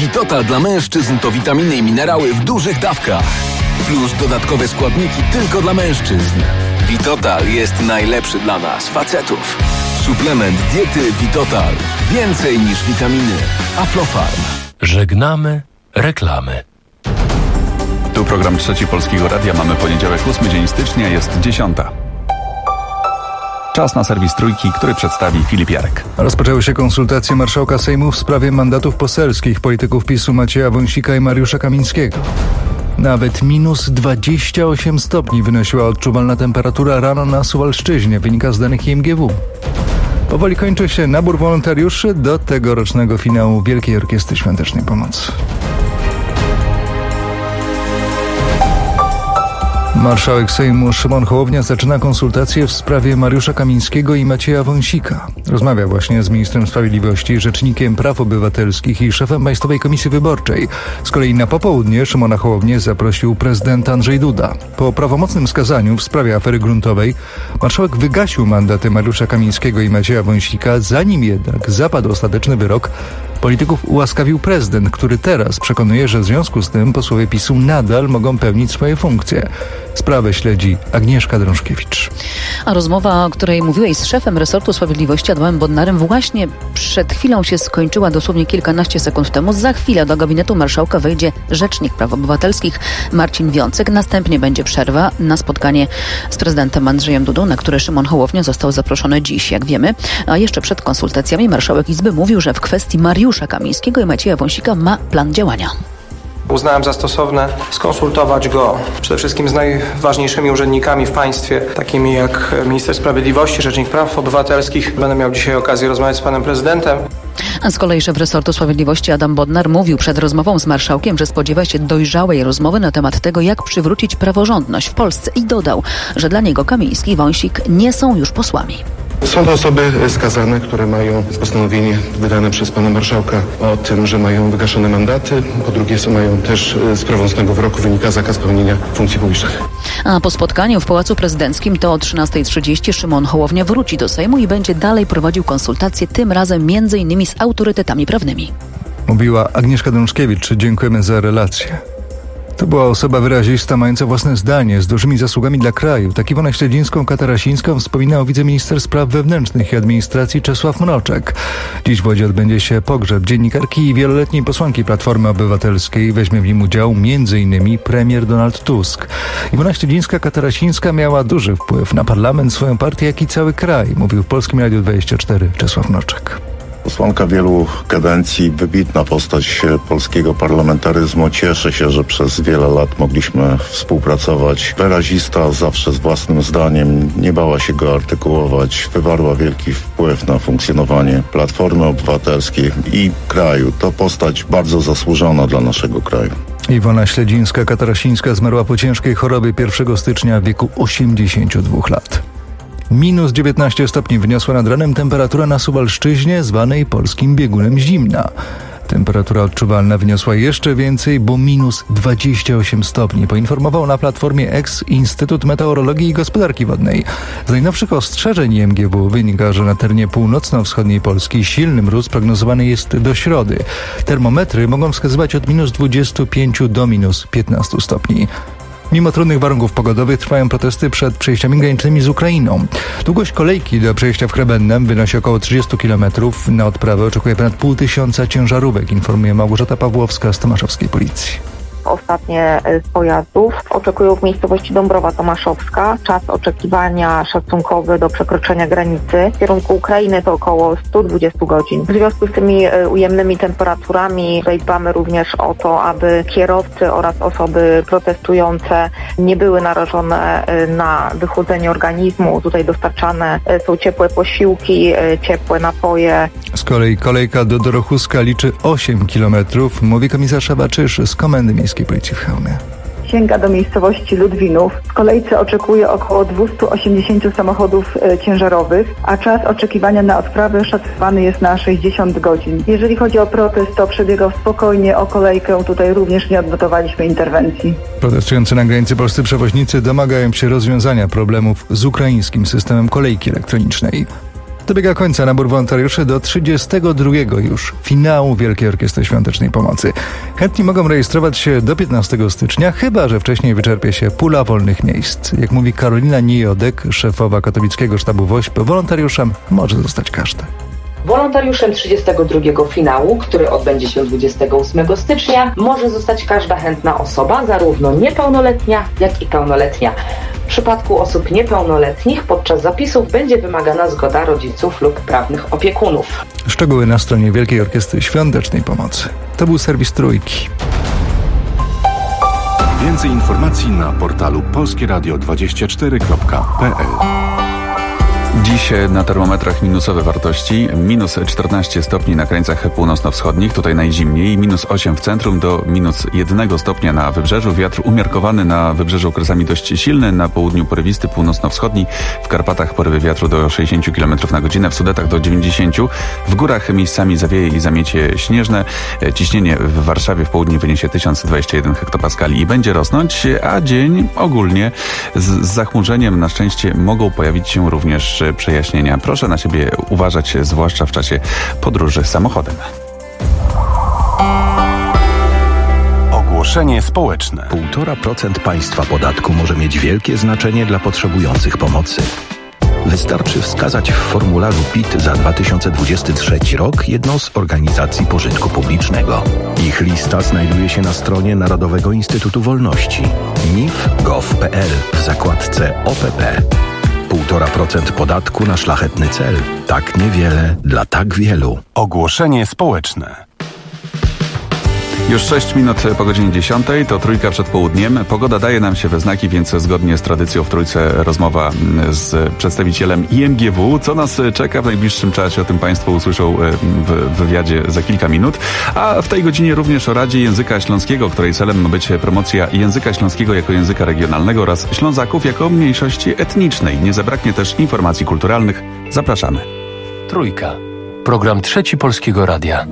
Vitotal dla mężczyzn to witaminy i minerały w dużych dawkach. Plus dodatkowe składniki tylko dla mężczyzn. Vitotal jest najlepszy dla nas, facetów. Suplement diety Vitotal. Więcej niż witaminy. Aflofarm. Żegnamy reklamy. Tu program Trzeci Polskiego Radia. Mamy poniedziałek, 8 dzień stycznia, jest 10. Czas na serwis Trójki, który przedstawi Filip Jarek. Rozpoczęły się konsultacje marszałka Sejmu w sprawie mandatów poselskich polityków PiS-u Macieja Wąsika i Mariusza Kamińskiego. Nawet minus 28 stopni wynosiła odczuwalna temperatura rano na Suwalszczyźnie, wynika z danych IMGW. Powoli kończy się nabór wolontariuszy do tegorocznego finału Wielkiej Orkiestry Świątecznej Pomocy. Marszałek Sejmu Szymon Hołownia zaczyna konsultacje w sprawie Mariusza Kamińskiego i Macieja Wąsika. Rozmawia właśnie z ministrem sprawiedliwości, rzecznikiem praw obywatelskich i szefem Państwowej Komisji Wyborczej. Z kolei na popołudnie Szymona Hołownię zaprosił prezydent Andrzej Duda. Po prawomocnym skazaniu w sprawie afery gruntowej marszałek wygasił mandaty Mariusza Kamińskiego i Macieja Wąsika, zanim jednak zapadł ostateczny wyrok. Polityków ułaskawił prezydent, który teraz przekonuje, że w związku z tym posłowie PiS-u nadal mogą pełnić swoje funkcje. Sprawę śledzi Agnieszka Drążkiewicz. A rozmowa, o której mówiłeś z szefem resortu sprawiedliwości Adamem Bodnarem, właśnie przed chwilą się skończyła, dosłownie kilkanaście sekund temu. Za chwilę do gabinetu marszałka wejdzie rzecznik praw obywatelskich Marcin Wiącek. Następnie będzie przerwa na spotkanie z prezydentem Andrzejem Dudą, na które Szymon Hołownia został zaproszony dziś, jak wiemy. A jeszcze przed konsultacjami marszałek Izby mówił, że w kwestii Mariusza Kamińskiego i Macieja Wąsika ma plan działania. Uznałem za stosowne skonsultować go przede wszystkim z najważniejszymi urzędnikami w państwie, takimi jak minister sprawiedliwości, rzecznik praw obywatelskich. Będę miał dzisiaj okazję rozmawiać z panem prezydentem. A z kolei szef resortu sprawiedliwości Adam Bodnar mówił przed rozmową z marszałkiem, że spodziewa się dojrzałej rozmowy na temat tego, jak przywrócić praworządność w Polsce i dodał, że dla niego Kamiński i Wąsik nie są już posłami. Są to osoby skazane, które mają postanowienie wydane przez pana marszałka o tym, że mają wygaszone mandaty. Po drugie, mają też z prawomocnego wyroku wynika zakaz pełnienia funkcji publicznych. A po spotkaniu w Pałacu Prezydenckim to o 13:30 Szymon Hołownia wróci do Sejmu i będzie dalej prowadził konsultacje, tym razem m.in. z autorytetami prawnymi. Mówiła Agnieszka Drążkiewicz. Dziękujemy za relację. To była osoba wyrazista, mająca własne zdanie, z dużymi zasługami dla kraju. Tak Iwonę Śledzińską-Katarasińską wspominał wiceminister spraw wewnętrznych i administracji Czesław Mroczek. Dziś w Łodzi odbędzie się pogrzeb dziennikarki i wieloletniej posłanki Platformy Obywatelskiej. Weźmie w nim udział m.in. premier Donald Tusk. Iwona Śledzińska-Katarasińska miała duży wpływ na parlament, swoją partię, jak i cały kraj, mówił w Polskim Radiu 24 Czesław Mroczek. Posłanka wielu kadencji, wybitna postać polskiego parlamentaryzmu. Cieszę się, że przez wiele lat mogliśmy współpracować. Wyrazista, zawsze z własnym zdaniem, nie bała się go artykułować. Wywarła wielki wpływ na funkcjonowanie Platformy Obywatelskiej i kraju. To postać bardzo zasłużona dla naszego kraju. Iwona Śledzińska-Katarasińska zmarła po ciężkiej chorobie 1 stycznia w wieku 82 lat. Minus 19 stopni wyniosła nad ranem temperatura na Suwalszczyźnie, zwanej polskim biegunem zimna. Temperatura odczuwalna wyniosła jeszcze więcej, bo minus 28 stopni, poinformował na platformie X Instytut Meteorologii i Gospodarki Wodnej. Z najnowszych ostrzeżeń IMGW wynika, że na terenie północno-wschodniej Polski silny mróz prognozowany jest do środy. Termometry mogą wskazywać od minus 25 do minus 15 stopni. Mimo trudnych warunków pogodowych trwają protesty przed przejściami granicznymi z Ukrainą. Długość kolejki do przejścia w Chrebennem wynosi około 30 km. Na odprawę oczekuje ponad 500 ciężarówek, informuje Małgorzata Pawłowska z tomaszowskiej policji. Ostatnie z pojazdów oczekują w miejscowości Dąbrowa Tomaszowska. Czas oczekiwania szacunkowy do przekroczenia granicy w kierunku Ukrainy to około 120 godzin. W związku z tymi ujemnymi temperaturami dbamy również o to, aby kierowcy oraz osoby protestujące nie były narażone na wychłodzenie organizmu. Tutaj dostarczane są ciepłe posiłki, ciepłe napoje. Z kolei kolejka do Dorochuska liczy 8 km, mówi komisarz Baczysz z Komendy Miejskiej Policji w Chełmie. Sięga do miejscowości Ludwinów. W kolejce oczekuje około 280 samochodów ciężarowych, a czas oczekiwania na odprawę szacowany jest na 60 godzin. Jeżeli chodzi o protest, to przebiegał spokojnie, o kolejkę tutaj również nie odnotowaliśmy interwencji. Protestujący na granicy polscy przewoźnicy domagają się rozwiązania problemów z ukraińskim systemem kolejki elektronicznej. Dobiega końca nabór wolontariuszy do 32 już finału Wielkiej Orkiestry Świątecznej Pomocy. Chętni mogą rejestrować się do 15 stycznia, chyba że wcześniej wyczerpie się pula wolnych miejsc. Jak mówi Karolina Nijodek, szefowa katowickiego sztabu WOŚP, wolontariuszem może zostać każdy. Wolontariuszem 32 finału, który odbędzie się 28 stycznia, może zostać każda chętna osoba, zarówno niepełnoletnia, jak i pełnoletnia. W przypadku osób niepełnoletnich podczas zapisów będzie wymagana zgoda rodziców lub prawnych opiekunów. Szczegóły na stronie Wielkiej Orkiestry Świątecznej Pomocy. To był serwis Trójki. Więcej informacji na portalu polskieradio24.pl. Dziś na termometrach minusowe wartości, minus 14 stopni na krańcach północno-wschodnich, tutaj najzimniej, minus 8 w centrum do minus 1 stopnia na wybrzeżu. Wiatr umiarkowany na wybrzeżu okresami dość silny, na południu porywisty, północno-wschodni, w Karpatach porywy wiatru do 60 km na godzinę, w Sudetach do 90, w górach miejscami zawieje i zamiecie śnieżne. Ciśnienie w Warszawie w południe wyniesie 1021 hektopaskali i będzie rosnąć, a dzień ogólnie z zachmurzeniem na szczęście mogą pojawić się również przejaśnienia. Proszę na siebie uważać, zwłaszcza w czasie podróży samochodem. Ogłoszenie społeczne. 1,5% państwa podatku może mieć wielkie znaczenie dla potrzebujących pomocy. Wystarczy wskazać w formularzu PIT za 2023 rok jedną z organizacji pożytku publicznego. Ich lista znajduje się na stronie Narodowego Instytutu Wolności nif.gov.pl w zakładce OPP. 1,5% podatku na szlachetny cel. Tak niewiele dla tak wielu. Ogłoszenie społeczne. Już 6 minut po godzinie 10, to Trójka przed południem. Pogoda daje nam się we znaki, więc zgodnie z tradycją w Trójce rozmowa z przedstawicielem IMGW. Co nas czeka w najbliższym czasie, o tym Państwo usłyszą w wywiadzie za kilka minut. A w tej godzinie również o Radzie Języka Śląskiego, której celem ma być promocja języka śląskiego jako języka regionalnego oraz Ślązaków jako mniejszości etnicznej. Nie zabraknie też informacji kulturalnych. Zapraszamy. Trójka. Program Trzeci Polskiego Radia.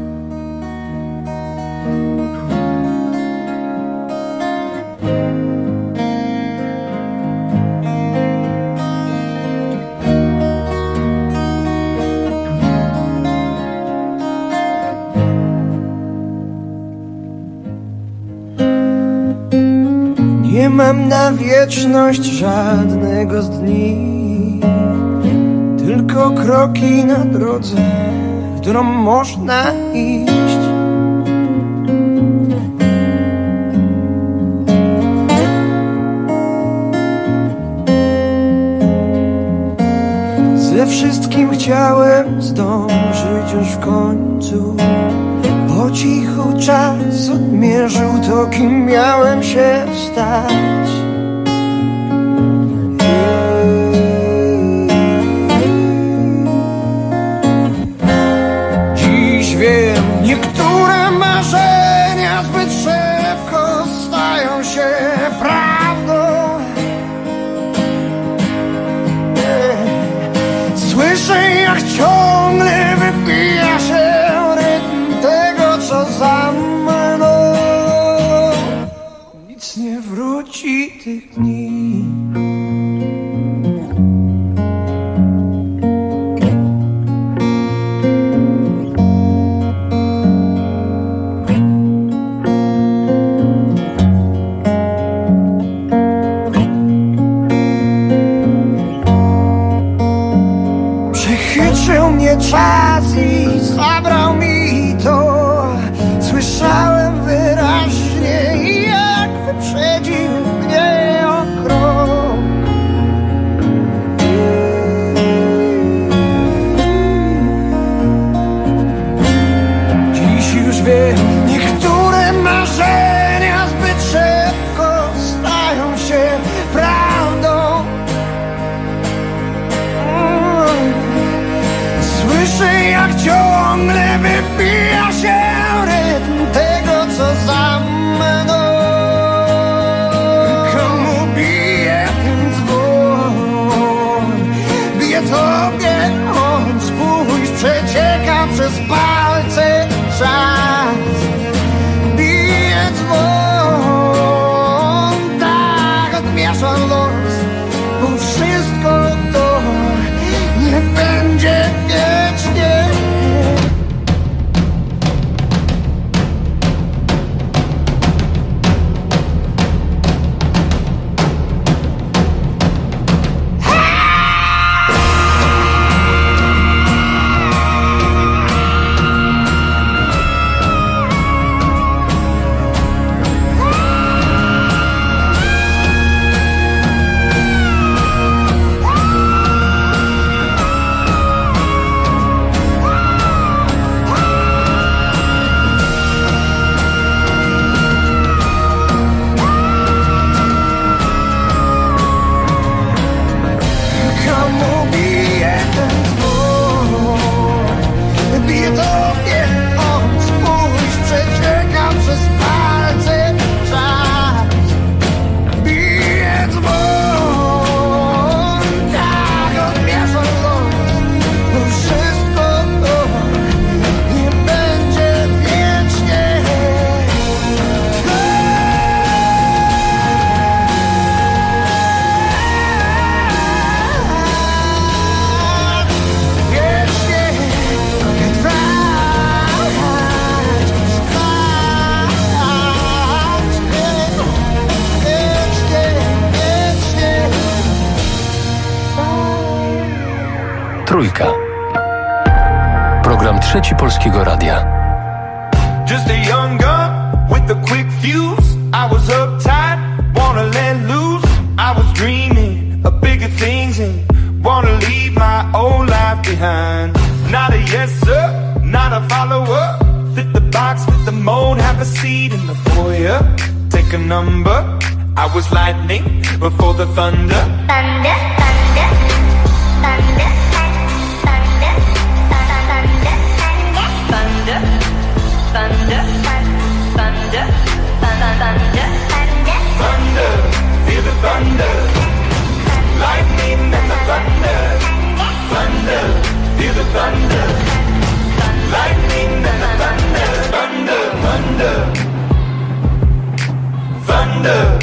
Nie mam na wieczność żadnego z dni, tylko kroki na drodze, którą można iść. Ze wszystkim chciałem zdążyć już w końcu. Po cichu czas odmierzył to, kim miałem się stać. Dziś wiem, niektóre marzenia zbyt szybko stają się prawdą. Słyszę, jak ciągle wybija się rytm tego, co za mną. Nic nie wróci tych dni. Przechytrzył mnie czas i zabrał mi to. Słyszałem wyraźnie, jak wyprzedził mnie o krok. Dziś już wiem, niektóre marzenia zbyt szybko stają się prawdą. Słyszę, jak ciągle wybija się rytm tego, co za mną. Komu bije ten dzwon? Bije tobie on, spójrz, przecieka przez palce czas. Bije dzwon, tak odmiesza los, bo wszystko to nie będzie Trzeci Polskiego Radia. Just a young gun with a quick fuse. I was uptight, wanna let loose. I was dreaming of bigger things and wanna leave my old life behind. Not a yes sir, not a follower. Fit the box, fit the mold, have a seat in the foyer. Take a number. I was lightning before the thunder. Thunder, thunder, thunder, thunder, thunder, thunder, thunder, thunder, thunder, thunder, feel the thunder, lightning and the thunder, thunder, feel the thunder, lightning and the thunder, thunder, thunder, thunder.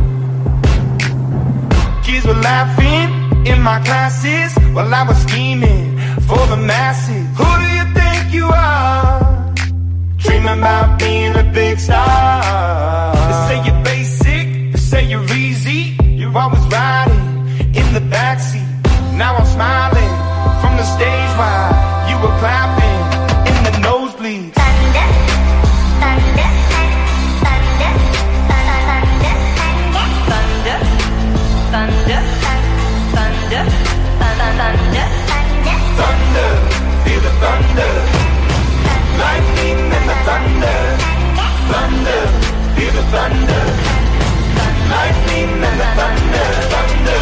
Kids were laughing in my classes while I was scheming for the masses. Who do you think you are? Dreaming about being a big star. They say you're basic, they say you're easy. You're always riding in the backseat. Now I'm smiling from the stage while you were clapping in the nosebleeds. Thunder, thunder, thunder, thunder, thunder, thunder, thunder, thunder, thunder, feel the thunder, lightning and the thunder, thunder, feel the thunder, lightning and the thunder, thunder.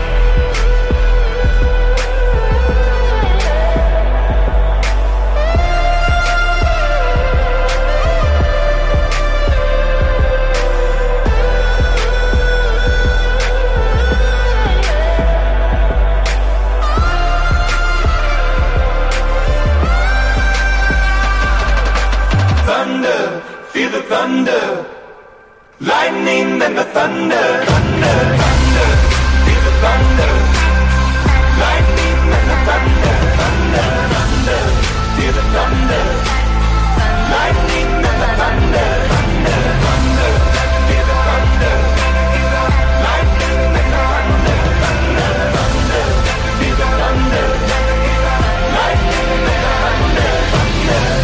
Feel the thunder, lightning and the thunder, thunder, thunder. Feel the thunder, lightning and the thunder, thunder, thunder. Feel the thunder, lightning and the thunder, thunder, thunder. Feel the thunder, lightning and the thunder, thunder, thunder. Feel the thunder, lightning and the thunder, thunder.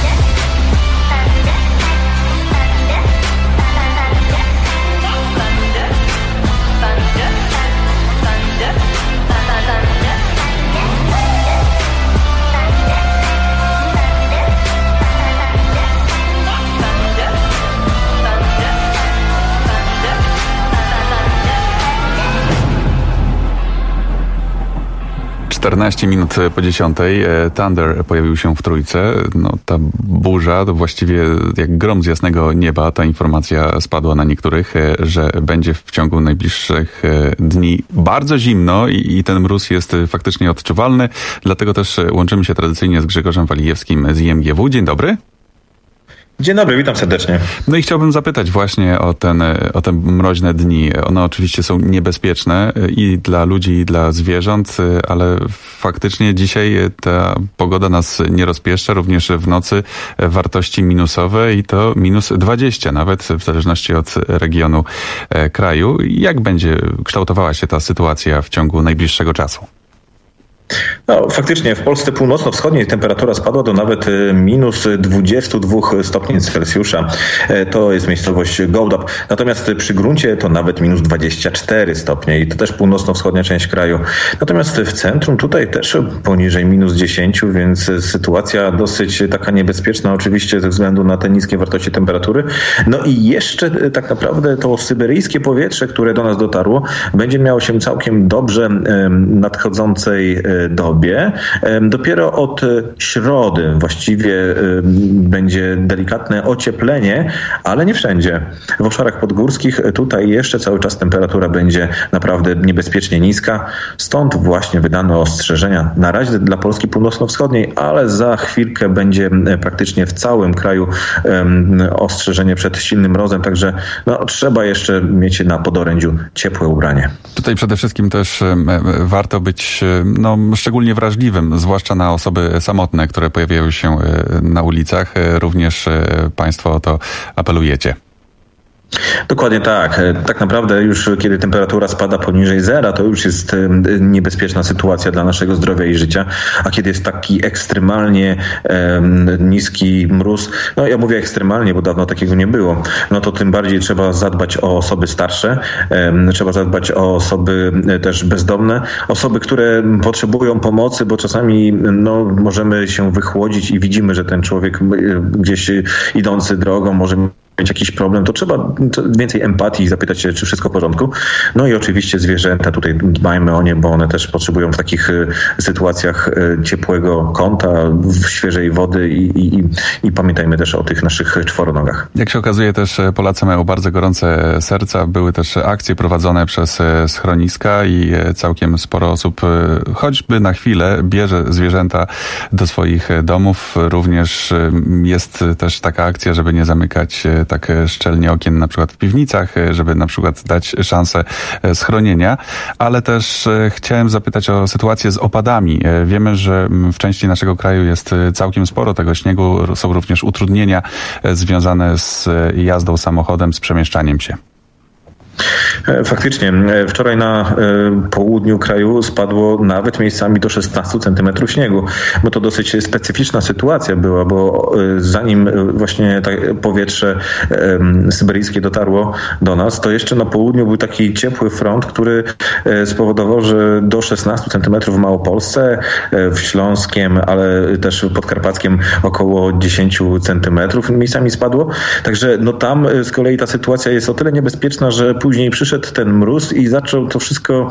Czternaście minut po 10. Thunder pojawił się w Trójce. No, ta burza to właściwie jak grom z jasnego nieba. Ta informacja spadła na niektórych, że będzie w ciągu najbliższych dni bardzo zimno i ten mróz jest faktycznie odczuwalny. Dlatego też łączymy się tradycyjnie z Grzegorzem Walijewskim z IMGW. Dzień dobry. Dzień dobry, witam serdecznie. No i chciałbym zapytać właśnie o te mroźne dni. One oczywiście są niebezpieczne i dla ludzi, i dla zwierząt, ale faktycznie dzisiaj ta pogoda nas nie rozpieszcza, również w nocy wartości minusowe i to minus 20 nawet, w zależności od regionu kraju. Jak będzie kształtowała się ta sytuacja w ciągu najbliższego czasu? No, faktycznie w Polsce północno-wschodniej temperatura spadła do nawet minus 22 stopni Celsjusza. To jest miejscowość Gołdap. Natomiast przy gruncie to nawet minus 24 stopnie i to też północno-wschodnia część kraju. Natomiast w centrum tutaj też poniżej minus 10, więc sytuacja dosyć taka niebezpieczna oczywiście ze względu na te niskie wartości temperatury. No i jeszcze tak naprawdę to syberyjskie powietrze, które do nas dotarło, będzie miało się całkiem dobrze nadchodzącej dobie. Dopiero od środy właściwie będzie delikatne ocieplenie, ale nie wszędzie. W obszarach podgórskich tutaj jeszcze cały czas temperatura będzie naprawdę niebezpiecznie niska. Stąd właśnie wydano ostrzeżenia na razie dla Polski północno-wschodniej, ale za chwilkę będzie praktycznie w całym kraju ostrzeżenie przed silnym mrozem, także no, trzeba jeszcze mieć na podorędziu ciepłe ubranie. Tutaj przede wszystkim też warto być szczególnie wrażliwym, zwłaszcza na osoby samotne, które pojawiają się na ulicach. Również Państwo o to apelujecie. Dokładnie tak. Tak naprawdę już kiedy temperatura spada poniżej zera, to już jest niebezpieczna sytuacja dla naszego zdrowia i życia, a kiedy jest taki ekstremalnie niski mróz, no ja mówię ekstremalnie, bo dawno takiego nie było, no to tym bardziej trzeba zadbać o osoby starsze, trzeba zadbać o osoby też bezdomne, osoby, które potrzebują pomocy, bo czasami no, możemy się wychłodzić i widzimy, że ten człowiek gdzieś idący drogą może mieć jakiś problem, to trzeba więcej empatii i zapytać się, czy wszystko w porządku. No i oczywiście zwierzęta, tutaj dbajmy o nie, bo one też potrzebują w takich sytuacjach ciepłego kąta, świeżej wody i pamiętajmy też o tych naszych czworonogach. Jak się okazuje, też Polacy mają bardzo gorące serca. Były też akcje prowadzone przez schroniska i całkiem sporo osób, choćby na chwilę, bierze zwierzęta do swoich domów. Również jest też taka akcja, żeby nie zamykać tak szczelnie okien na przykład w piwnicach, żeby na przykład dać szansę schronienia, ale też chciałem zapytać o sytuację z opadami. Wiemy, że w części naszego kraju jest całkiem sporo tego śniegu, są również utrudnienia związane z jazdą samochodem, z przemieszczaniem się. Faktycznie, wczoraj na południu kraju spadło nawet miejscami do 16 cm śniegu, bo to dosyć specyficzna sytuacja była, bo zanim właśnie powietrze syberyjskie dotarło do nas, to jeszcze na południu był taki ciepły front, który spowodował, że do 16 cm w Małopolsce, w Śląskiem, ale też w Podkarpackiem około 10 cm miejscami spadło. Także no tam z kolei ta sytuacja jest o tyle niebezpieczna, że później przyszedł ten mróz i zaczął to wszystko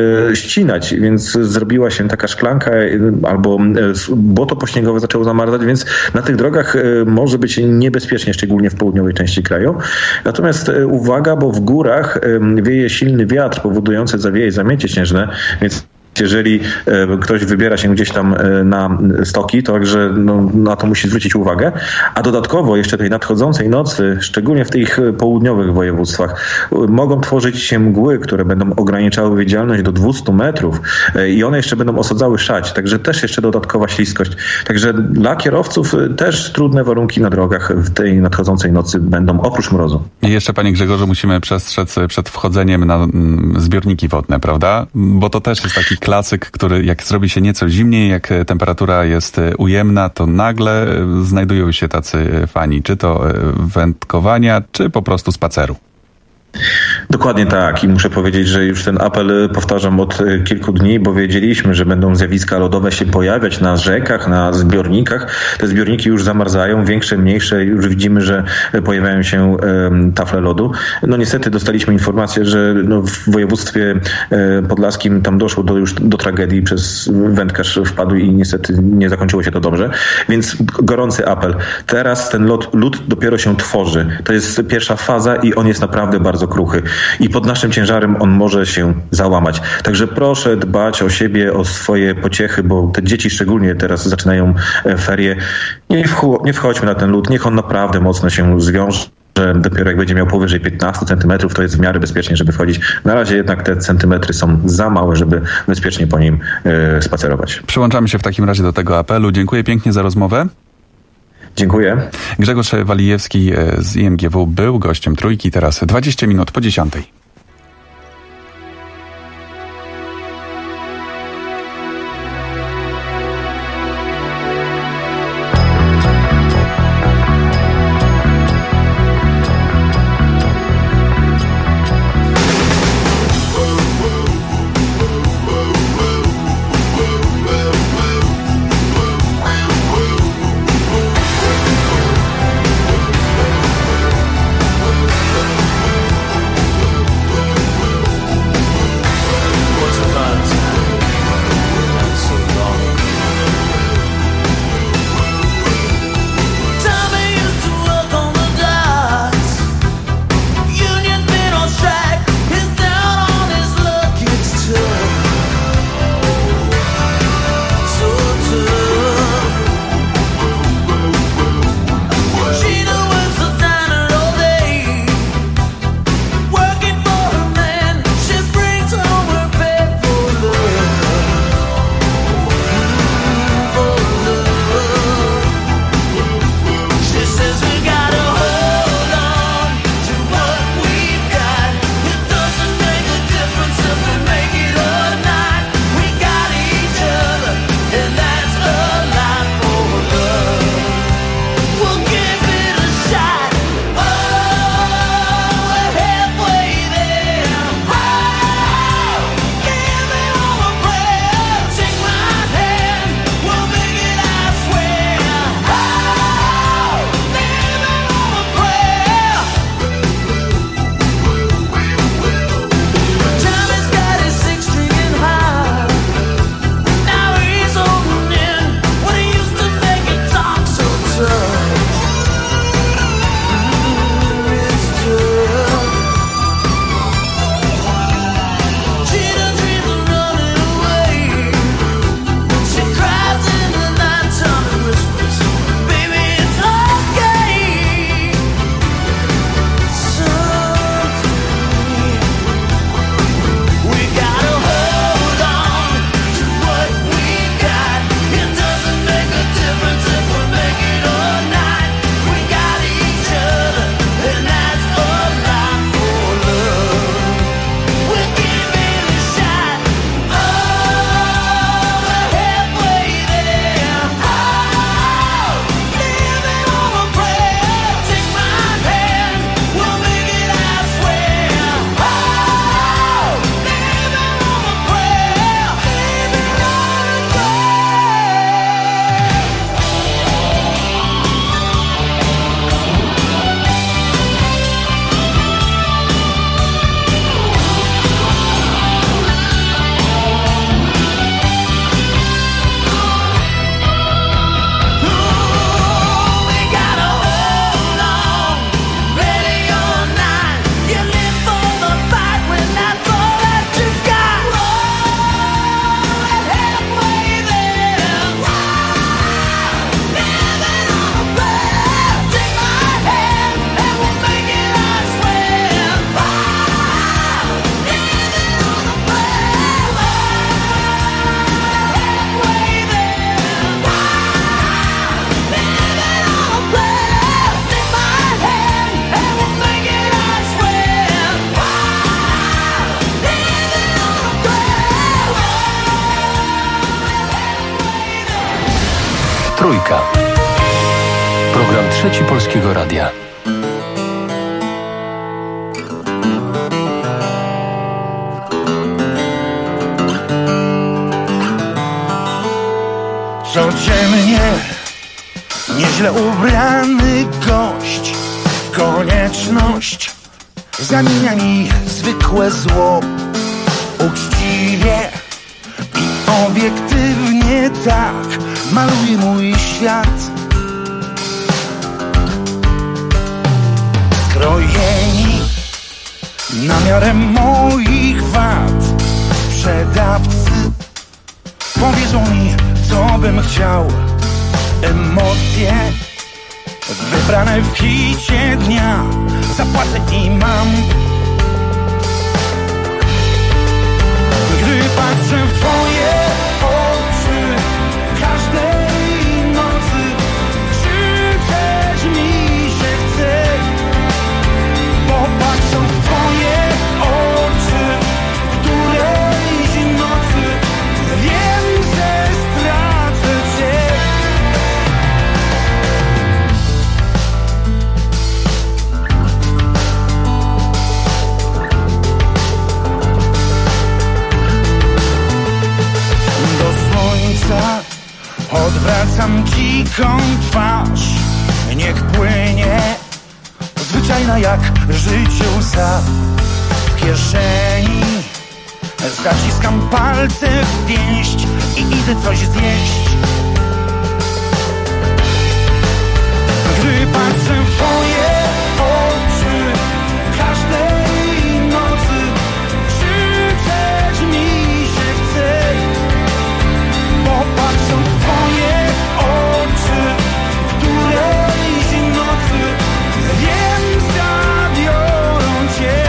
ścinać, więc zrobiła się taka szklanka albo błoto pośniegowe zaczęło zamarzać, więc na tych drogach może być niebezpiecznie, szczególnie w południowej części kraju. Natomiast uwaga, bo w górach wieje silny wiatr powodujący zawieje i zamiecie śnieżne, więc jeżeli ktoś wybiera się gdzieś tam na stoki, to także na to musi zwrócić uwagę. A dodatkowo jeszcze tej nadchodzącej nocy, szczególnie w tych południowych województwach, mogą tworzyć się mgły, które będą ograniczały widzialność do 200 metrów i one jeszcze będą osadzały szać. Także też jeszcze dodatkowa śliskość. Także dla kierowców też trudne warunki na drogach w tej nadchodzącej nocy będą, oprócz mrozu. I jeszcze, panie Grzegorzu, musimy przestrzec przed wchodzeniem na zbiorniki wodne, prawda? Bo to też jest taki klasyk, który jak zrobi się nieco zimniej, jak temperatura jest ujemna, to nagle znajdują się tacy fani, czy to wędkowania, czy po prostu spaceru. Dokładnie tak i muszę powiedzieć, że już ten apel powtarzam od kilku dni, bo wiedzieliśmy, że będą zjawiska lodowe się pojawiać na rzekach, na zbiornikach. Te zbiorniki już zamarzają, większe, mniejsze, już widzimy, że pojawiają się tafle lodu. No niestety dostaliśmy informację, że w województwie podlaskim tam doszło już do tragedii, przez wędkarz wpadł i niestety nie zakończyło się to dobrze. Więc gorący apel. Teraz ten lód dopiero się tworzy. To jest pierwsza faza i on jest naprawdę bardzo kruchy. I pod naszym ciężarem on może się załamać. Także proszę dbać o siebie, o swoje pociechy, bo te dzieci szczególnie teraz zaczynają ferie. Nie wchodźmy na ten lód, niech on naprawdę mocno się zwiąże. Dopiero jak będzie miał powyżej 15 cm, to jest w miarę bezpiecznie, żeby wchodzić. Na razie jednak te centymetry są za małe, żeby bezpiecznie po nim spacerować. Przyłączamy się w takim razie do tego apelu. Dziękuję pięknie za rozmowę. Dziękuję. Grzegorz Walijewski z IMGW był gościem Trójki. Teraz 20 minut po 10. Program Trzeci Polskiego Radia. Codziennie nieźle ubrany gość w konieczność zamienia mi zwykłe zło uczciwie i obiektywnie tak maluje mój świat. Skrojeni na miarę moich wad sprzedawcy powiedzą mi, co bym chciał. Emocje wybrane w hicie dnia zapłacę i mam. Gdy patrzę w twoje oczy każdej nocy, krzyczeć mi się chce, bo patrzę w twoje oczy którejś nocy wiem, że stracę cię. Odwracam dziką twarz, niech płynie zwyczajna jak życie łza. W kieszeni zaciskam palce w pięść i idę coś zjeść. Gdy patrzę w twoje oczy każdej nocy, krzyczeć mi się chce, bo patrzę w twoje oczy którejś nocy wiem, zabiorą cię.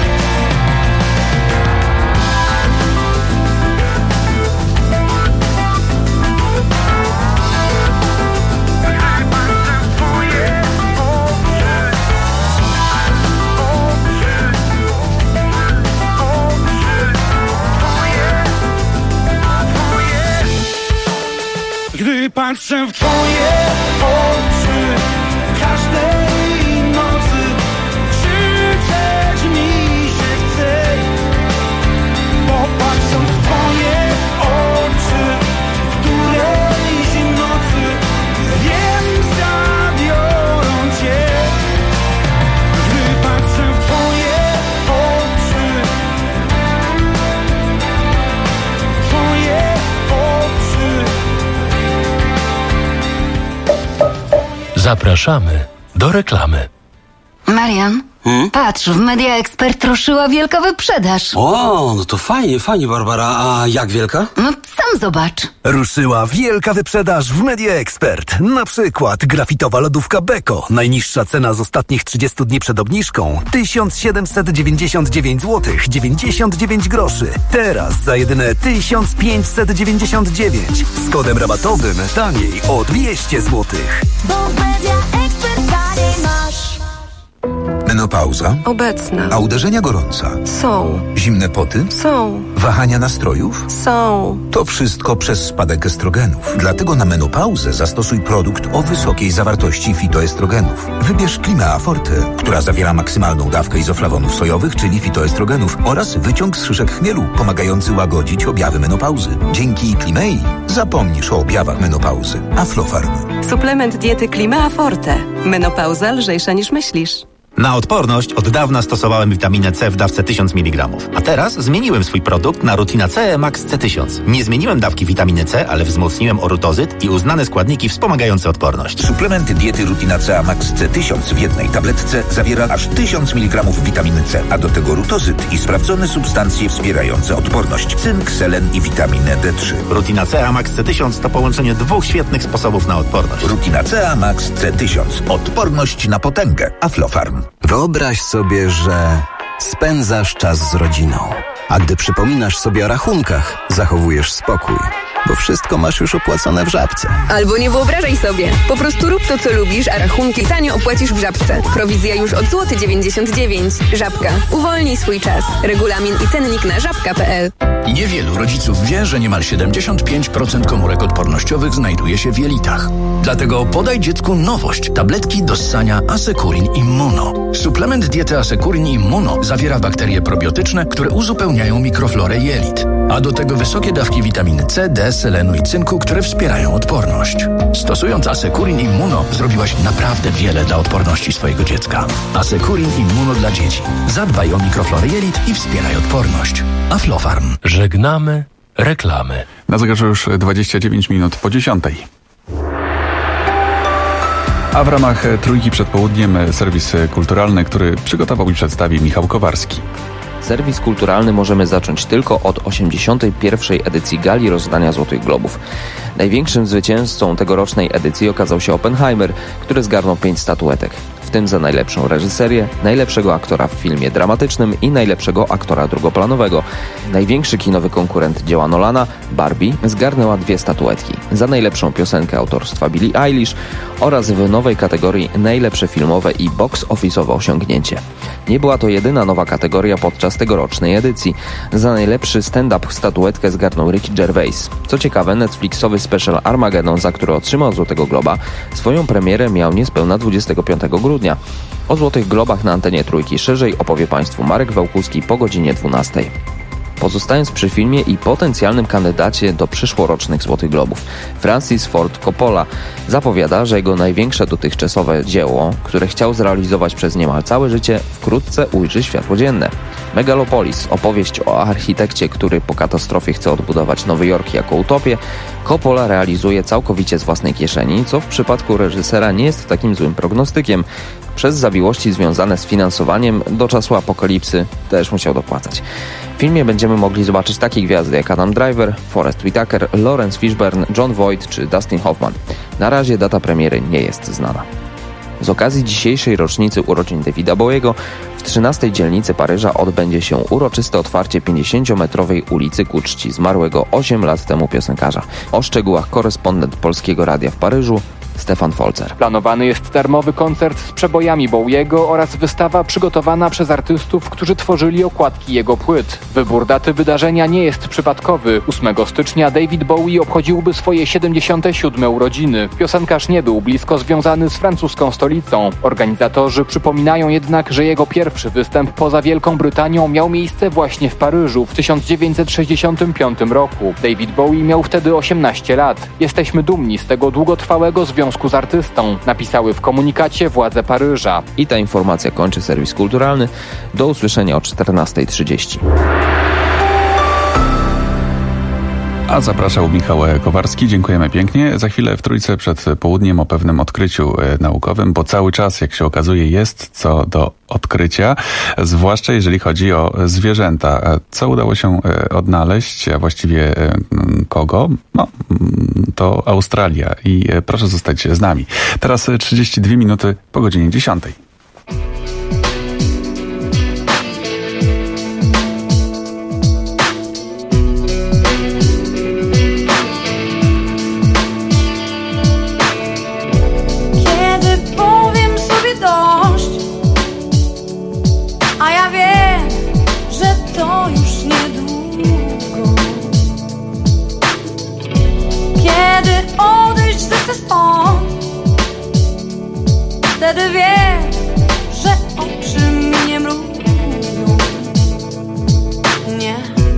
Gdy patrzę w twoje oczy każdej nocy, krzyczeć mi się chce, bo patrzę w twoje oczy którejś nocy wiem, zabiorą cię. Gdy patrzę w twoje oczy, twoje oczy. Zapraszamy do reklamy. Marian, patrz, w Media Expert ruszyła wielka wyprzedaż. O, no to fajnie, Barbara. A jak wielka? No sam zobacz. Ruszyła wielka wyprzedaż w Media Expert. Na przykład grafitowa lodówka Beko. Najniższa cena z ostatnich 30 dni przed obniżką 1799 zł 99 groszy. Teraz za jedyne 1599. Z kodem rabatowym taniej o 200 zł. Bo w Media Expert taniej masz. Menopauza? Obecna. A uderzenia gorąca? Są. Zimne poty? Są. Wahania nastrojów? Są. To wszystko przez spadek estrogenów. Dlatego na menopauzę zastosuj produkt o wysokiej zawartości fitoestrogenów. Wybierz Klimea Forte, która zawiera maksymalną dawkę izoflawonów sojowych, czyli fitoestrogenów, oraz wyciąg z szyszek chmielu, pomagający łagodzić objawy menopauzy. Dzięki Klimei zapomnisz o objawach menopauzy. Aflofarm. Suplement diety Klimea Forte. Menopauza lżejsza niż myślisz. Na odporność od dawna stosowałem witaminę C w dawce 1000 mg. A teraz zmieniłem swój produkt na Rutina C Max C1000. Nie zmieniłem dawki witaminy C, ale wzmocniłem orutozyt i uznane składniki wspomagające odporność. Suplement diety Rutina C Max C1000 w jednej tabletce zawiera aż 1000 mg witaminy C, a do tego rutozyt i sprawdzone substancje wspierające odporność: cynk, selen i witaminę D3. Rutina C Max C1000 to połączenie dwóch świetnych sposobów na odporność. Rutina C Max C1000. Odporność na potęgę. Aflofarm. Wyobraź sobie, że spędzasz czas z rodziną, a gdy przypominasz sobie o rachunkach, zachowujesz spokój, bo wszystko masz już opłacone w Żabce. Albo nie wyobrażaj sobie. Po prostu rób to, co lubisz, a rachunki tanio opłacisz w Żabce. Prowizja już od złoty 99 zł. Żabka. Uwolnij swój czas. Regulamin i cennik na żabka.pl. Niewielu rodziców wie, że niemal 75% komórek odpornościowych znajduje się w jelitach. Dlatego podaj dziecku nowość. Tabletki do ssania Asekurin Immuno. Suplement diety Asekurin Immuno zawiera bakterie probiotyczne, które uzupełniają mikroflorę jelit. A do tego wysokie dawki witaminy C, D, selenu i cynku, które wspierają odporność. Stosując Asekurin Immuno zrobiłaś naprawdę wiele dla odporności swojego dziecka. Asekurin Immuno dla dzieci. Zadbaj o mikroflorę jelit i wspieraj odporność. Aflofarm. Żegnamy reklamy. Na zegarze już 29 minut po 10. A w ramach Trójki przed południem serwis kulturalny, który przygotował i przedstawi Michał Kowarski. Serwis kulturalny możemy zacząć tylko od 81. edycji Gali Rozdania Złotych Globów. Największym zwycięzcą tegorocznej edycji okazał się Oppenheimer, który zgarnął 5 statuetek, w tym za najlepszą reżyserię, najlepszego aktora w filmie dramatycznym i najlepszego aktora drugoplanowego. Największy kinowy konkurent dzieła Nolana, Barbie, zgarnęła 2 statuetki. Za najlepszą piosenkę autorstwa Billie Eilish oraz w nowej kategorii najlepsze filmowe i box office'owe osiągnięcie. Nie była to jedyna nowa kategoria podczas tegorocznej edycji. Za najlepszy stand-up statuetkę zgarnął Ricky Gervais. Co ciekawe, Netflixowy special Armageddon, za który otrzymał Złotego Globa, swoją premierę miał niespełna 25 grudnia. O Złotych Globach na antenie Trójki szerzej opowie Państwu Marek Wełkuski po godzinie 12. Pozostając przy filmie i potencjalnym kandydacie do przyszłorocznych Złotych Globów, Francis Ford Coppola zapowiada, że jego największe dotychczasowe dzieło, które chciał zrealizować przez niemal całe życie, wkrótce ujrzy światło dzienne. Megalopolis, opowieść o architekcie, który po katastrofie chce odbudować Nowy Jork jako utopię, Coppola realizuje całkowicie z własnej kieszeni, co w przypadku reżysera nie jest takim złym prognostykiem. Przez zawiłości związane z finansowaniem do czasu apokalipsy też musiał dopłacać. W filmie będziemy mogli zobaczyć takie gwiazdy jak Adam Driver, Forest Whitaker, Lawrence Fishburne, Jon Voight czy Dustin Hoffman. Na razie data premiery nie jest znana. Z okazji dzisiejszej rocznicy urodzin Davida Bowiego w 13 dzielnicy Paryża odbędzie się uroczyste otwarcie 50-metrowej ulicy ku czci zmarłego 8 lat temu piosenkarza. O szczegółach korespondent Polskiego Radia w Paryżu Stefan Folzer. Planowany jest darmowy koncert z przebojami Bowiego oraz wystawa przygotowana przez artystów, którzy tworzyli okładki jego płyt. Wybór daty wydarzenia nie jest przypadkowy. 8 stycznia David Bowie obchodziłby swoje 77. urodziny. Piosenkarz nie był blisko związany z francuską stolicą. Organizatorzy przypominają jednak, że jego pierwszy występ poza Wielką Brytanią miał miejsce właśnie w Paryżu w 1965 roku. David Bowie miał wtedy 18 lat. Jesteśmy dumni z tego długotrwałego związku z artystą, napisały w komunikacie władze Paryża. I ta informacja kończy serwis kulturalny. Do usłyszenia o 14:30. A zapraszał Michał Kowarski. Dziękujemy pięknie. Za chwilę w Trójce przed południem o pewnym odkryciu naukowym, bo cały czas, jak się okazuje, jest co do odkrycia, zwłaszcza jeżeli chodzi o zwierzęta. Co udało się odnaleźć, a właściwie kogo? No, to Australia i proszę zostać z nami. Teraz 32 minuty po godzinie 10. Wtedy wiem, że oczy mi nie mrują. Nie.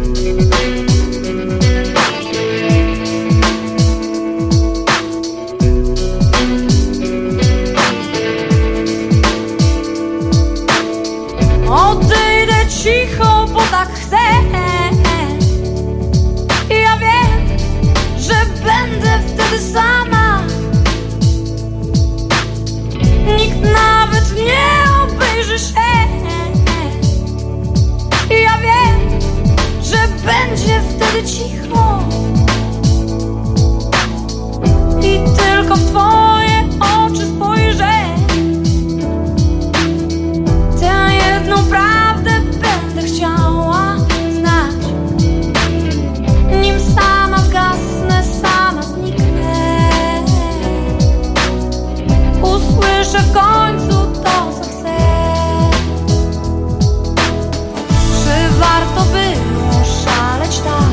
Odejdę cicho, bo tak chcę. Ja wiem, że będę wtedy sama. Nikt nawet nie obejrzy się. Ja wiem, że będzie wtedy cicho. I tylko w twoje oczy spojrzę. Tę jedną prawdę będę chciała znać. Nim sama zgasnę, sama zniknę. Usłyszę w końcu to, co chcę. Czy warto było szaleć tak?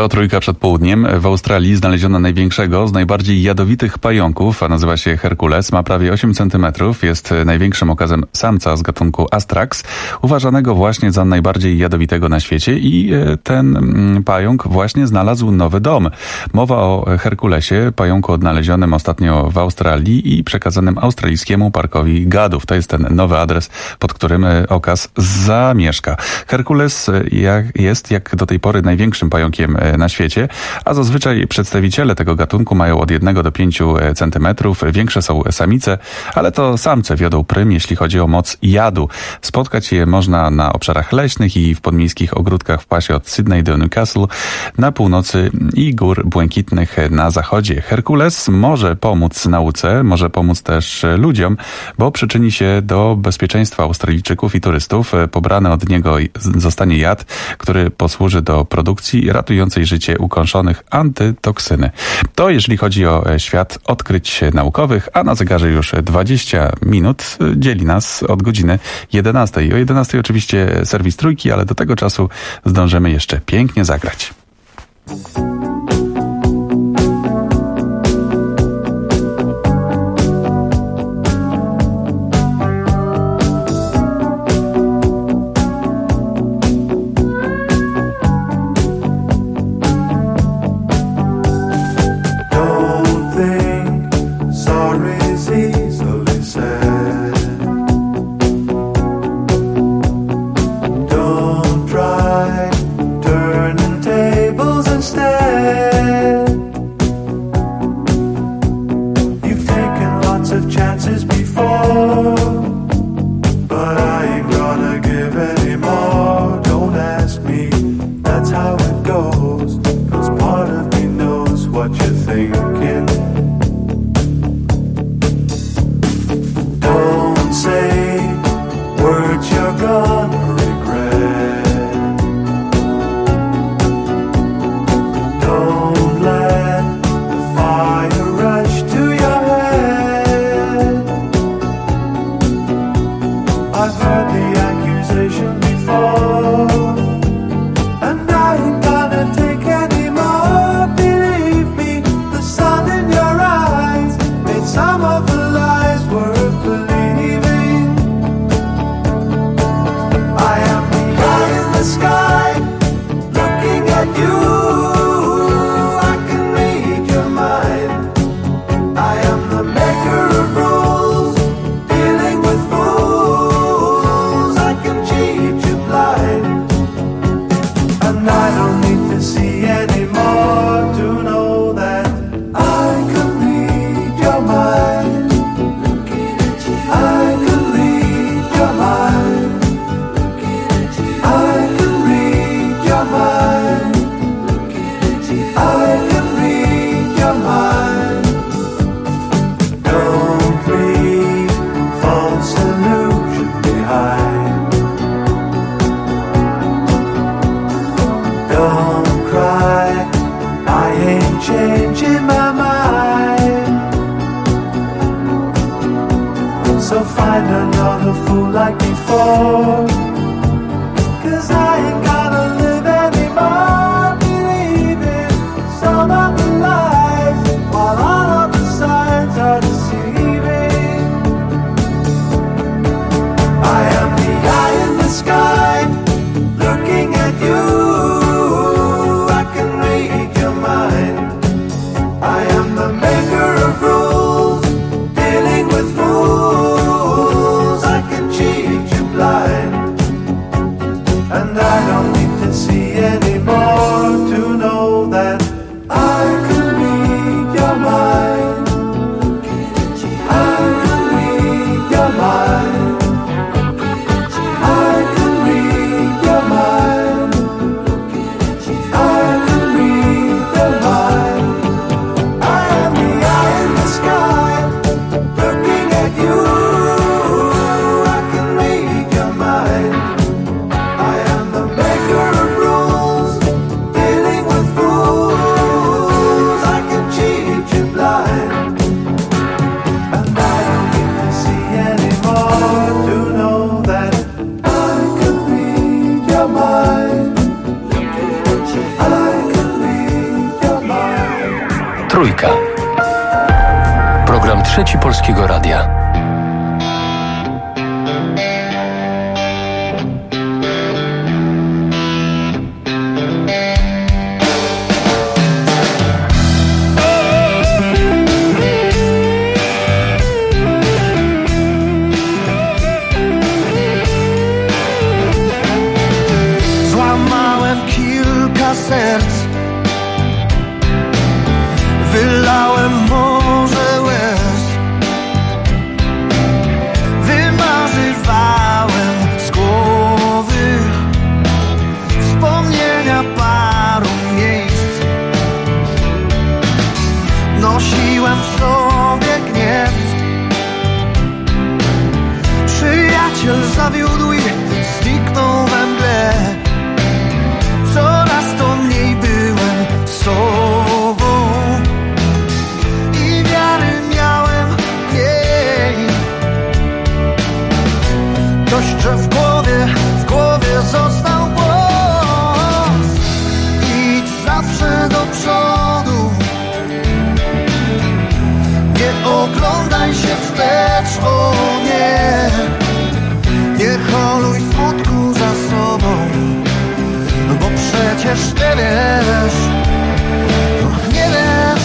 Trójka przed południem. W Australii znaleziono największego z najbardziej jadowitych pająków, a nazywa się Herkules. Ma prawie 8 cm. Jest największym okazem samca z gatunku Astrax, uważanego właśnie za najbardziej jadowitego na świecie i ten pająk właśnie znalazł nowy dom. Mowa o Herkulesie, pająku odnalezionym ostatnio w Australii i przekazanym australijskiemu parkowi gadów. To jest ten nowy adres, pod którym okaz zamieszka. Herkules jest jak do tej pory największym pająkiem na świecie, a zazwyczaj przedstawiciele tego gatunku mają od 1 do 5 cm. Większe są samice, ale to samce wiodą prym, jeśli chodzi o moc jadu. Spotkać je można na obszarach leśnych i w podmiejskich ogródkach w pasie od Sydney do Newcastle na północy i Gór Błękitnych na zachodzie. Herkules może pomóc nauce, może pomóc też ludziom, bo przyczyni się do bezpieczeństwa Australijczyków i turystów. Pobrany od niego zostanie jad, który posłuży do produkcji ratującej życie ukąszonych antytoksyny. To jeżeli chodzi o świat odkryć naukowych, a na zegarze już 20 minut dzieli nas od godziny 11. O 11 oczywiście serwis Trójki, ale do tego czasu zdążymy jeszcze pięknie zagrać. And I don't Polskiego Radia. Serc wylałem morze łez, wymazywałem z głowy wspomnienia paru miejsc. Nosiłem w sobie gniew. Przyjaciel zawiódł i zniknął we mgle. Coraz to mniej byłem sobą i wiary miałem mniej. Dość, że w głowie został głos. Idź zawsze do przodu, nie oglądaj się wstecz, o nie. Nie holuj smutku za sobą, bo przecież nie wiesz, nie wiesz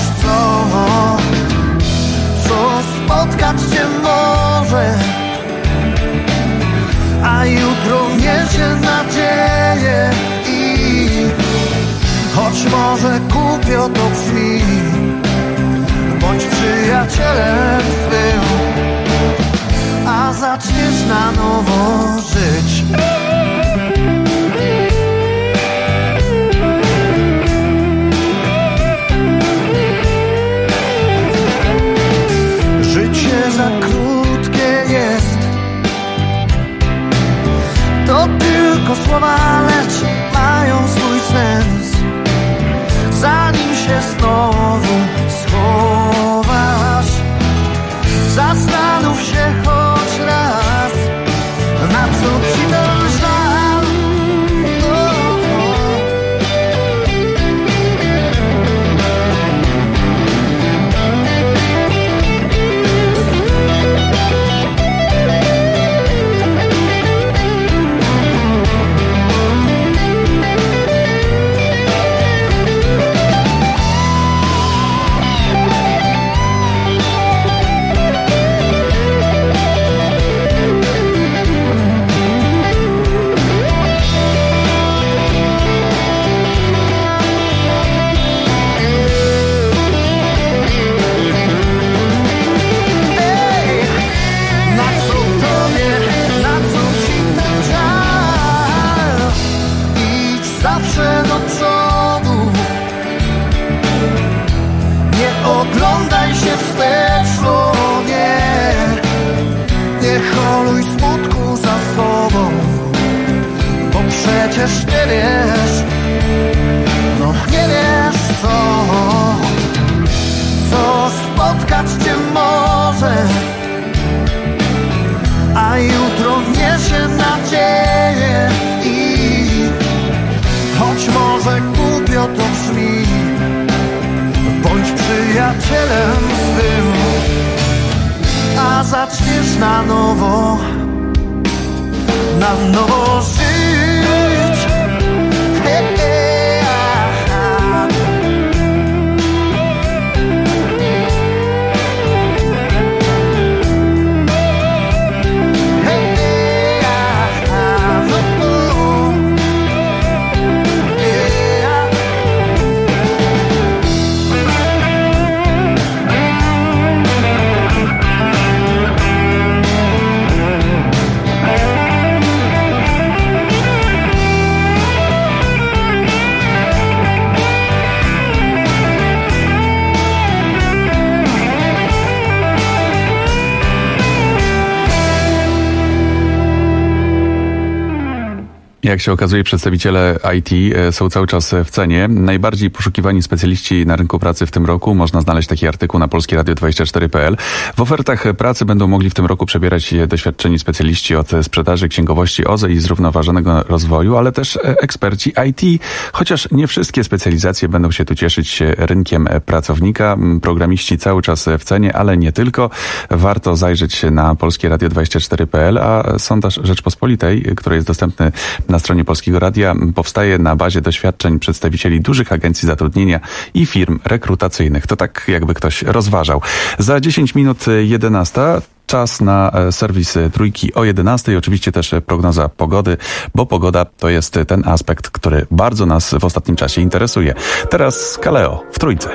co spotkać cię może, a jutro niesie nadzieję i choć może głupio to brzmi, bądź przyjacielem swym, a zaczniesz na nowo żyć. Życie za krótkie jest, to tylko słowa, lecz mają swój sens. Zanim się znowu schowasz, zastanów się choć raz, na co ci ten żal. Zawsze do przodu, nie oglądaj się wstecz, o nie. Nie holuj smutku za sobą, bo przecież nie wiesz, no nie wiesz co spotkać cię może, a jutro niesie nadzieję i choć może głupio to brzmi, bądź przyjacielem swym, a zaczniesz na nowo żyć. Jak się okazuje, przedstawiciele IT są cały czas w cenie. Najbardziej poszukiwani specjaliści na rynku pracy w tym roku, można znaleźć taki artykuł na polskieradio24.pl. W ofertach pracy będą mogli w tym roku przebierać się doświadczeni specjaliści od sprzedaży, księgowości, OZE i zrównoważonego rozwoju, ale też eksperci IT, chociaż nie wszystkie specjalizacje będą się tu cieszyć rynkiem pracownika. Programiści cały czas w cenie, ale nie tylko. Warto zajrzeć na polskieradio24.pl, a sondaż Rzeczpospolitej, który jest dostępny na stronie Polskiego Radia, powstaje na bazie doświadczeń przedstawicieli dużych agencji zatrudnienia i firm rekrutacyjnych. To tak jakby ktoś rozważał. Za 10 minut 11. Czas na serwis Trójki o 11. Oczywiście też prognoza pogody, bo pogoda to jest ten aspekt, który bardzo nas w ostatnim czasie interesuje. Teraz Kaleo w Trójce.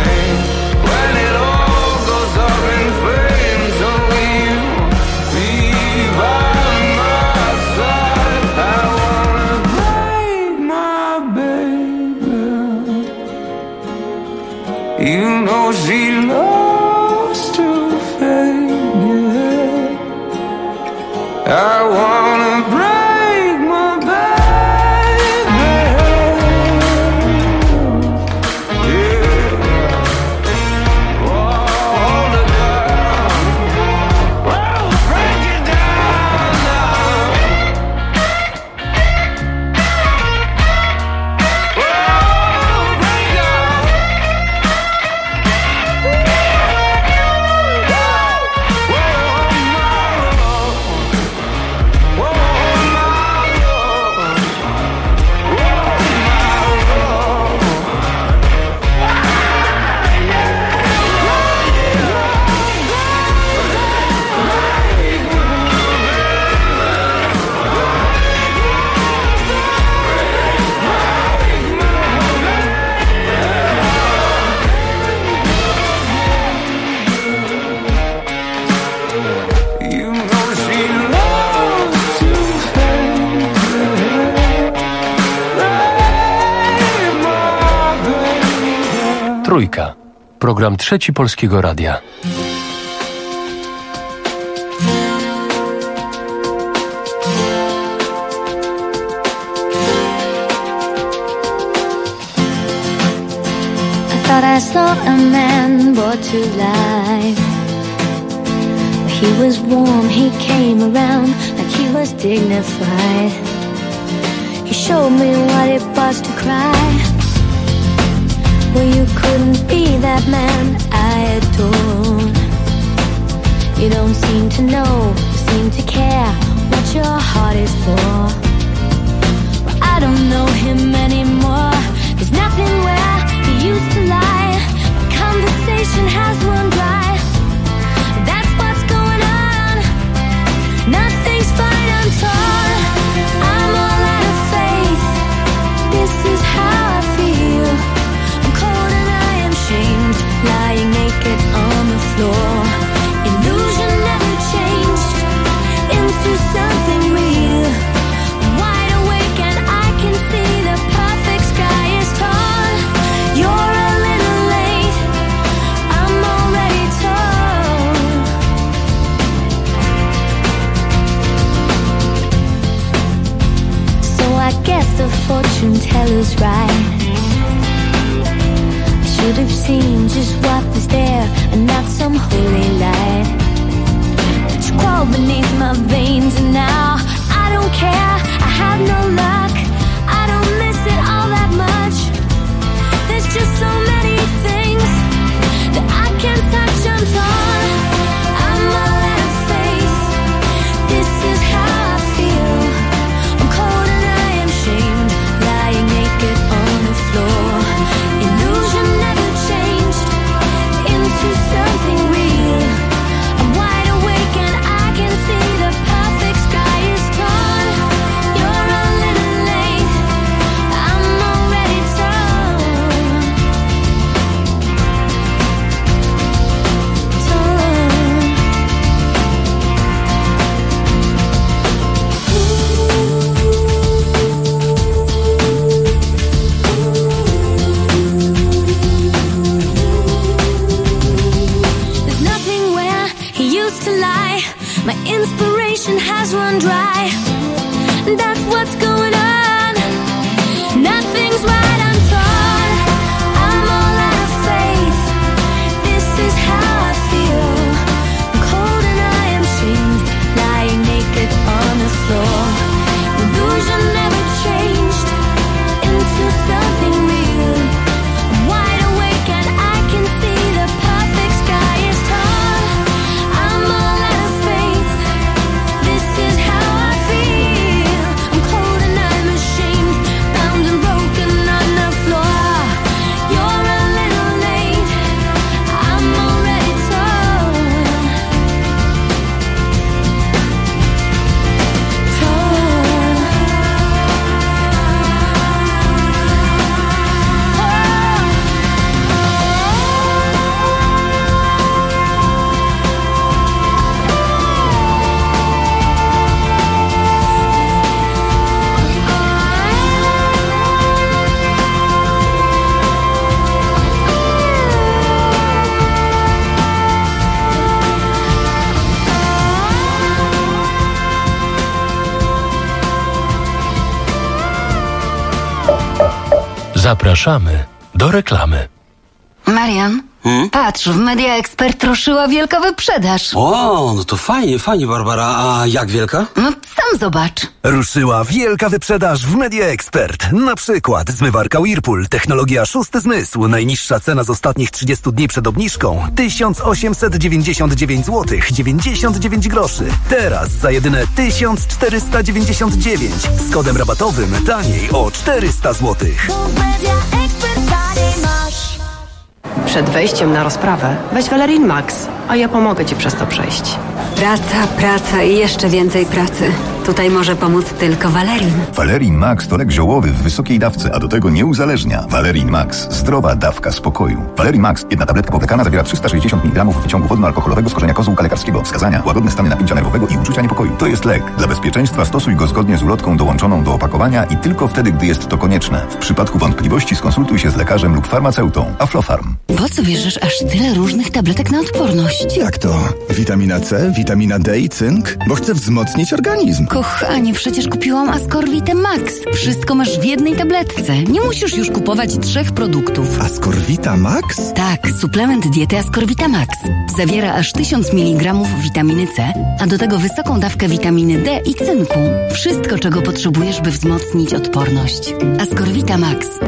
When it all goes up in flames, only you Trójka. Program Trzeci Polskiego Radia. Thought I saw a man brought to life. He was warm, he came around like he was dignified. He showed me what it was to cry. Well, you couldn't be that man I adored. You don't seem to know, seem to care what your heart is for. Well, I don't know him anymore. There's nothing where he used to lie. The conversation has run dry. That's what's going on. Nothing's fine, I'm torn. I'm all out of faith. This is how I feel. I'm cold and I am shamed, lying naked on the floor. Illusion never changed into something real. I'm wide awake and I can see the perfect sky is tall. You're a little late, I'm already told. So I guess the fortune teller's right. I should have seen just what was there and not some holy light. It's crawled beneath my veins and now I don't care, I have no luck. I don't miss it all that much. There's just so many things that I can't touch, I'm torn. I'm all out of faith. This is how I feel. I'm cold and I am shamed, lying naked on the floor. Illusion never changed into something real. I'm wide awake and I can see the perfect sky is torn. You're a little late, I'm already torn. There's nothing where he used to lie. My inspiration has run dry. That's what's going on. Nothing's right, I'm torn. I'm all out of faith. This is how I feel. I'm cold and I am shamed, lying naked on the floor. Illusion never changed into something real. I'm wide awake and I can see the perfect sky is tall. I'm all out of faith. This is how I feel. I'm cold and I'm ashamed, bound and broken on the floor. You're a little late, I'm already torn. Zapraszamy do reklamy. Marian, patrz, w Media Expert ruszyła wielka wyprzedaż. O, no to fajnie, fajnie, Barbara. A jak wielka? No sam zobacz. Ruszyła wielka wyprzedaż w Media Expert. Na przykład zmywarka Whirlpool, technologia szósty zmysł. Najniższa cena z ostatnich 30 dni przed obniżką 1899 zł 99 groszy. Teraz za jedyne 1499. Z kodem rabatowym taniej o 400 zł. Przed wejściem na rozprawę weź Valerin Max, a ja pomogę ci przez to przejść. Praca, praca i jeszcze więcej pracy. Tutaj może pomóc tylko Valerin. Valerin Max to lek ziołowy w wysokiej dawce, a do tego nie uzależnia. Valerin Max. Zdrowa dawka spokoju. Valerin Max. Jedna tabletka powlekana zawiera 360 mg wyciągu wodno-alkoholowego z korzenia kozłka lekarskiego. Wskazania: łagodne stany napięcia nerwowego i uczucia niepokoju. To jest lek. Dla bezpieczeństwa stosuj go zgodnie z ulotką dołączoną do opakowania i tylko wtedy, gdy jest to konieczne. W przypadku wątpliwości skonsultuj się z lekarzem lub farmaceutą. Aflofarm. Po co bierzesz aż tyle różnych tabletek na odporność? Jak to? Witamina C, witamina D i cynk? Bo chcę wzmocnić organizm. Kochanie, przecież kupiłam Ascorvitę Max. Wszystko masz w jednej tabletce. Nie musisz już kupować 3 produktów. Ascorvita Max? Tak, suplement diety Ascorvita Max. Zawiera aż 1000 mg witaminy C, a do tego wysoką dawkę witaminy D i cynku. Wszystko, czego potrzebujesz, by wzmocnić odporność. Ascorvita Max.